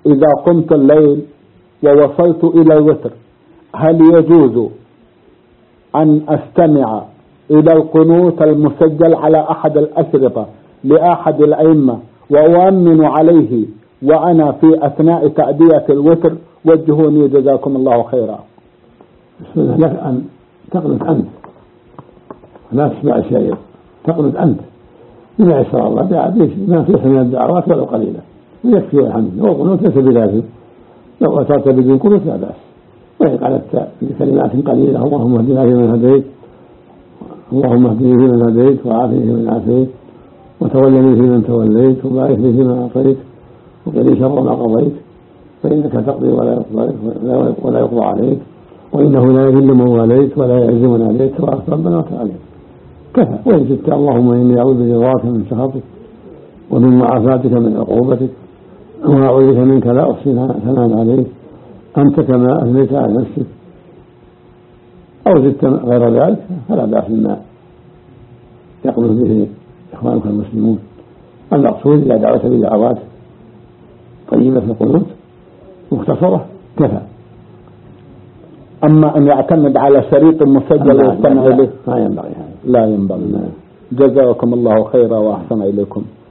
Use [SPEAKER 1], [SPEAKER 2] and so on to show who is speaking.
[SPEAKER 1] إذا قمت الليل ووصلت إلى الوتر هل يجوز أن أستمع إلى القنوت المسجل على أحد الأشرطة لأحد الأئمة وأؤمن عليه وأنا في أثناء تأدية الوتر؟ وجهوني جزاكم الله خيرا.
[SPEAKER 2] السنة لك أن تقنط أنت، لا تسمع الشيء، تقنط أنت بما يسر الله ما فيه من الدعوات ولو قليلة ويكفي الحمد لله. والقنوت ليس بلازم، لو أترت بدون قنوت لا بأس، وإن قالت بكلمات قليلة اللهم اهدنا فيمن هديت، اللهم اهدني فيمن هديت، وعافني فيمن عافيت، وتولني فيمن توليت، وبارك لي فيما أعطيت، وقني شر ما قضيت، فإنك تقضي ولا يقضى عليك، وإنه لا يذل من واليت ولا يعز من عليك، تبارك ربنا وتعالى. كفى. وإن زدت اللهم إني أعوذ برضاك من سخطك ومن معافاتك من عقوبتك، وأعوذ بك منك لا أحصي ثناء عليك أنت كما أثنيت على نفسك، أو زدت غير ذلك فلا بأس بما يقبل به إخوانك المسلمون. المقصود إذا دعوت بدعوات طيبة في القنوت مختصرة كفى.
[SPEAKER 1] أما أن يعتمد على شريط مسجل ويستمع إليه
[SPEAKER 2] لا ينبغي هذا،
[SPEAKER 1] لا ينبغي. جزاكم الله خيرا وأحسن إليكم.